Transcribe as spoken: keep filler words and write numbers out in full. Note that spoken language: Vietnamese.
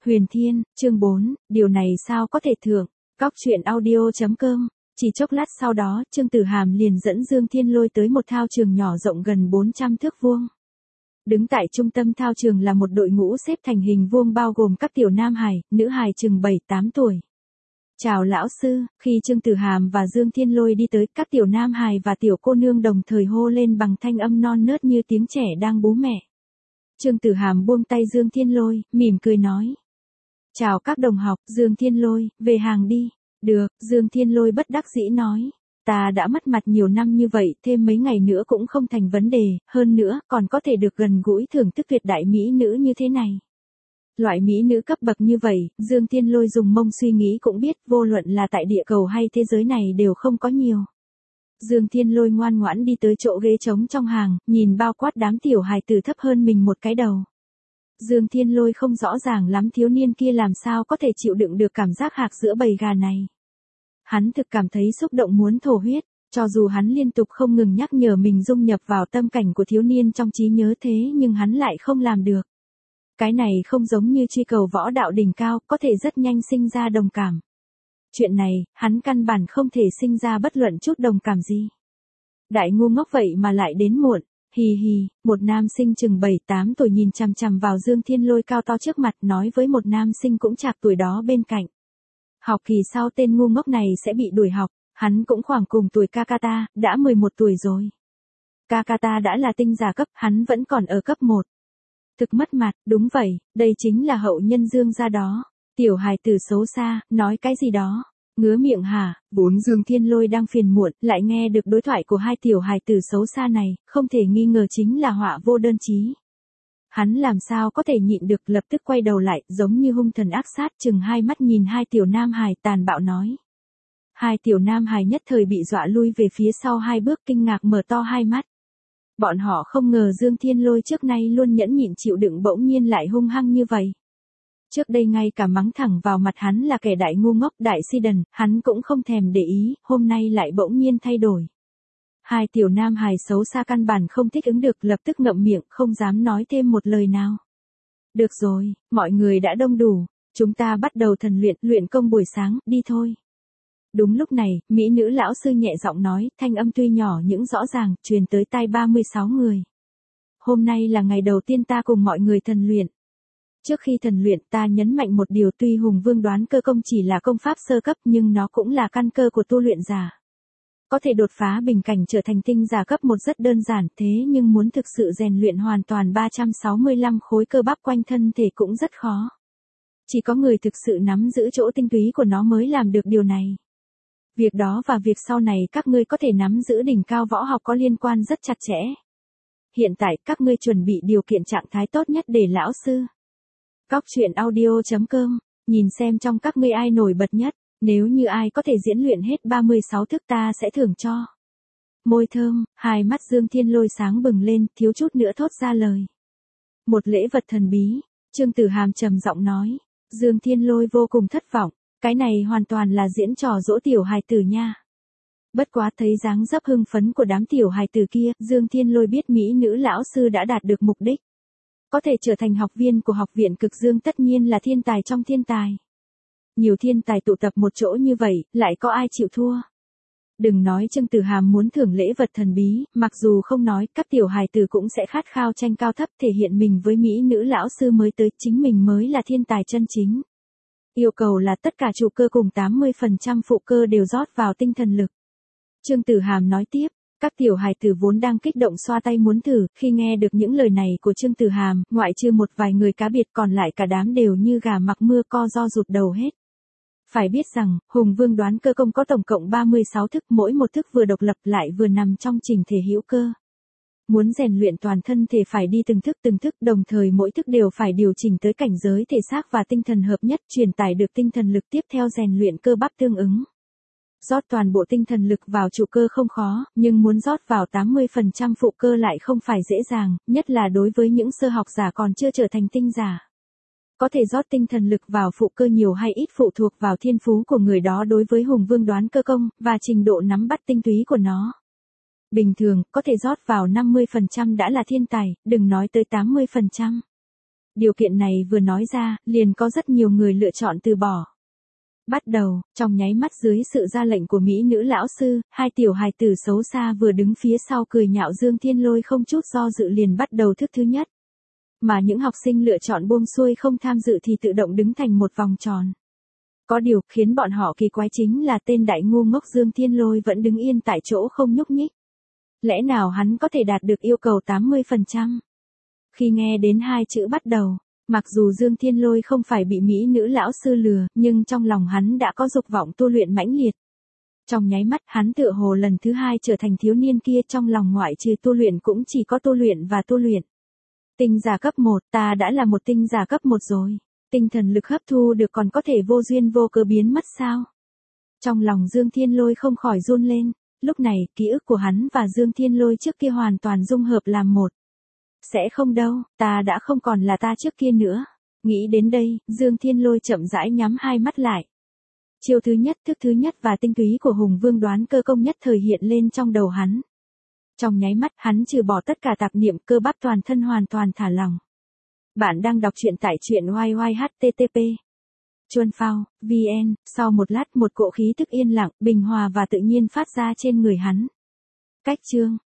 Huyền Thiên, chương bốn, điều này sao có thể thượng, cóc truyện audio.com. Chỉ chốc lát sau đó, Trương Tử Hàm liền dẫn Dương Thiên Lôi tới một thao trường nhỏ rộng gần bốn trăm thước vuông. Đứng tại trung tâm thao trường là một đội ngũ xếp thành hình vuông bao gồm các tiểu nam hài, nữ hài chừng bảy tám tuổi. Chào lão sư, khi Trương Tử Hàm và Dương Thiên Lôi đi tới, các tiểu nam hài và tiểu cô nương đồng thời hô lên bằng thanh âm non nớt như tiếng trẻ đang bú mẹ. Trương Tử Hàm buông tay Dương Thiên Lôi, mỉm cười nói. Chào các đồng học, Dương Thiên Lôi, về hàng đi. Được, Dương Thiên Lôi bất đắc dĩ nói. Ta đã mất mặt nhiều năm như vậy, thêm mấy ngày nữa cũng không thành vấn đề, hơn nữa, còn có thể được gần gũi thưởng thức tuyệt đại mỹ nữ như thế này. Loại mỹ nữ cấp bậc như vậy, Dương Thiên Lôi dùng mông suy nghĩ cũng biết, vô luận là tại địa cầu hay thế giới này đều không có nhiều. Dương Thiên Lôi ngoan ngoãn đi tới chỗ ghế trống trong hàng, nhìn bao quát đám tiểu hài tử thấp hơn mình một cái đầu. Dương Thiên Lôi không rõ ràng lắm thiếu niên kia làm sao có thể chịu đựng được cảm giác hạc giữa bầy gà này. Hắn thực cảm thấy xúc động muốn thổ huyết, cho dù hắn liên tục không ngừng nhắc nhở mình dung nhập vào tâm cảnh của thiếu niên trong trí nhớ thế nhưng hắn lại không làm được. Cái này không giống như truy cầu võ đạo đỉnh cao, có thể rất nhanh sinh ra đồng cảm. Chuyện này, hắn căn bản không thể sinh ra bất luận chút đồng cảm gì. Đại ngu ngốc vậy mà lại đến muộn, hì hì, một nam sinh chừng bảy tám tuổi nhìn chằm chằm vào Dương Thiên Lôi cao to trước mặt nói với một nam sinh cũng chạc tuổi đó bên cạnh. Học kỳ sau tên ngu ngốc này sẽ bị đuổi học, hắn cũng khoảng cùng tuổi Kakata, đã mười một tuổi rồi. Kakata đã là tinh giả cấp, hắn vẫn còn ở cấp một. Thực mất mặt, đúng vậy, đây chính là hậu nhân Dương gia đó. Tiểu hài tử xấu xa, nói cái gì đó. Ngứa miệng hả, vốn Dương Thiên Lôi đang phiền muộn, lại nghe được đối thoại của hai tiểu hài tử xấu xa này, không thể nghi ngờ chính là họa vô đơn chí. Hắn làm sao có thể nhịn được, lập tức quay đầu lại, giống như hung thần ác sát, chừng hai mắt nhìn hai tiểu nam hài tàn bạo nói. Hai tiểu nam hài nhất thời bị dọa lui về phía sau hai bước kinh ngạc mở to hai mắt. Bọn họ không ngờ Dương Thiên Lôi trước nay luôn nhẫn nhịn chịu đựng bỗng nhiên lại hung hăng như vậy. Trước đây ngay cả mắng thẳng vào mặt hắn là kẻ đại ngu ngốc đại si đần, hắn cũng không thèm để ý, hôm nay lại bỗng nhiên thay đổi. Hai tiểu nam hài xấu xa căn bản không thích ứng được, lập tức ngậm miệng, không dám nói thêm một lời nào. Được rồi, mọi người đã đông đủ, chúng ta bắt đầu thần luyện, luyện công buổi sáng, đi thôi. Đúng lúc này, mỹ nữ lão sư nhẹ giọng nói, thanh âm tuy nhỏ nhưng rõ ràng, truyền tới tai ba mươi sáu người. Hôm nay là ngày đầu tiên ta cùng mọi người thần luyện. Trước khi thần luyện ta nhấn mạnh một điều, tuy Hùng Vương đoán cơ công chỉ là công pháp sơ cấp nhưng nó cũng là căn cơ của tu luyện giả. Có thể đột phá bình cảnh trở thành tinh giả cấp một rất đơn giản, thế nhưng muốn thực sự rèn luyện hoàn toàn ba trăm sáu mươi lăm khối cơ bắp quanh thân thể cũng rất khó. Chỉ có người thực sự nắm giữ chỗ tinh túy của nó mới làm được điều này. Việc đó và việc sau này các ngươi có thể nắm giữ đỉnh cao võ học có liên quan rất chặt chẽ. Hiện tại các ngươi chuẩn bị điều kiện trạng thái tốt nhất để lão sư. Cóc truyện audio.com, nhìn xem trong các ngươi ai nổi bật nhất, nếu như ai có thể diễn luyện hết ba mươi sáu thức ta sẽ thưởng cho. Môi thơm, hai mắt Dương Thiên Lôi sáng bừng lên, thiếu chút nữa thốt ra lời. Một lễ vật thần bí, Trương Tử Hàm trầm giọng nói. Dương Thiên Lôi vô cùng thất vọng, cái này hoàn toàn là diễn trò dỗ tiểu hài tử nha. Bất quá thấy dáng dấp hưng phấn của đám tiểu hài tử kia, Dương Thiên Lôi biết mỹ nữ lão sư đã đạt được mục đích. Có thể trở thành học viên của học viện Cực Dương tất nhiên là thiên tài trong thiên tài. Nhiều thiên tài tụ tập một chỗ như vậy, lại có ai chịu thua. Đừng nói Trương Tử Hàm muốn thưởng lễ vật thần bí, mặc dù không nói, các tiểu hài tử cũng sẽ khát khao tranh cao thấp thể hiện mình với mỹ nữ lão sư mới tới, chính mình mới là thiên tài chân chính. Yêu cầu là tất cả chủ cơ cùng tám mươi phần trăm phụ cơ đều rót vào tinh thần lực. Trương Tử Hàm nói tiếp. Các tiểu hài tử vốn đang kích động xoa tay muốn thử, khi nghe được những lời này của Trương Tử Hàm, ngoại trừ một vài người cá biệt còn lại cả đám đều như gà mặc mưa co ro rụt đầu hết. Phải biết rằng, Hùng Vương đoán cơ công có tổng cộng ba mươi sáu thức, mỗi một thức vừa độc lập lại vừa nằm trong trình thể hữu cơ. Muốn rèn luyện toàn thân thể phải đi từng thức từng thức, đồng thời mỗi thức đều phải điều chỉnh tới cảnh giới thể xác và tinh thần hợp nhất, truyền tải được tinh thần lực tiếp theo rèn luyện cơ bắp tương ứng. Rót toàn bộ tinh thần lực vào trụ cơ không khó, nhưng muốn rót vào tám mươi phần trăm phụ cơ lại không phải dễ dàng, nhất là đối với những sơ học giả còn chưa trở thành tinh giả. Có thể rót tinh thần lực vào phụ cơ nhiều hay ít phụ thuộc vào thiên phú của người đó đối với Hùng Vương đoán cơ công, và trình độ nắm bắt tinh túy của nó. Bình thường, có thể rót vào năm mươi phần trăm đã là thiên tài, đừng nói tới tám mươi phần trăm. Điều kiện này vừa nói ra, liền có rất nhiều người lựa chọn từ bỏ. Bắt đầu, trong nháy mắt dưới sự ra lệnh của mỹ nữ lão sư, hai tiểu hài tử xấu xa vừa đứng phía sau cười nhạo Dương Thiên Lôi không chút do dự liền bắt đầu thức thứ nhất. Mà những học sinh lựa chọn buông xuôi không tham dự thì tự động đứng thành một vòng tròn. Có điều, khiến bọn họ kỳ quái chính là tên đại ngu ngốc Dương Thiên Lôi vẫn đứng yên tại chỗ không nhúc nhích. Lẽ nào hắn có thể đạt được yêu cầu tám mươi phần trăm? Khi nghe đến hai chữ bắt đầu, mặc dù Dương Thiên Lôi không phải bị mỹ nữ lão sư lừa, nhưng trong lòng hắn đã có dục vọng tu luyện mãnh liệt. Trong nháy mắt hắn tựa hồ lần thứ hai trở thành thiếu niên kia, trong lòng ngoại trừ tu luyện cũng chỉ có tu luyện và tu luyện. Tinh giả cấp một, ta đã là một tinh giả cấp một rồi. Tinh thần lực hấp thu được còn có thể vô duyên vô cớ biến mất sao? Trong lòng Dương Thiên Lôi không khỏi run lên, lúc này ký ức của hắn và Dương Thiên Lôi trước kia hoàn toàn dung hợp làm một. Sẽ không đâu, ta đã không còn là ta trước kia nữa. Nghĩ đến đây, Dương Thiên Lôi chậm rãi nhắm hai mắt lại. Chiêu thứ nhất, thức thứ nhất và tinh túy của Hùng Vương Đoán Cơ Công nhất thời hiện lên trong đầu hắn. Trong nháy mắt hắn trừ bỏ tất cả tạp niệm, cơ bắp toàn thân hoàn toàn thả lỏng. Bạn đang đọc truyện tại truyện y y h t t p Chuan Phao, vn, sau một lát một cỗ khí tức yên lặng, bình hòa và tự nhiên phát ra trên người hắn. Cách chương,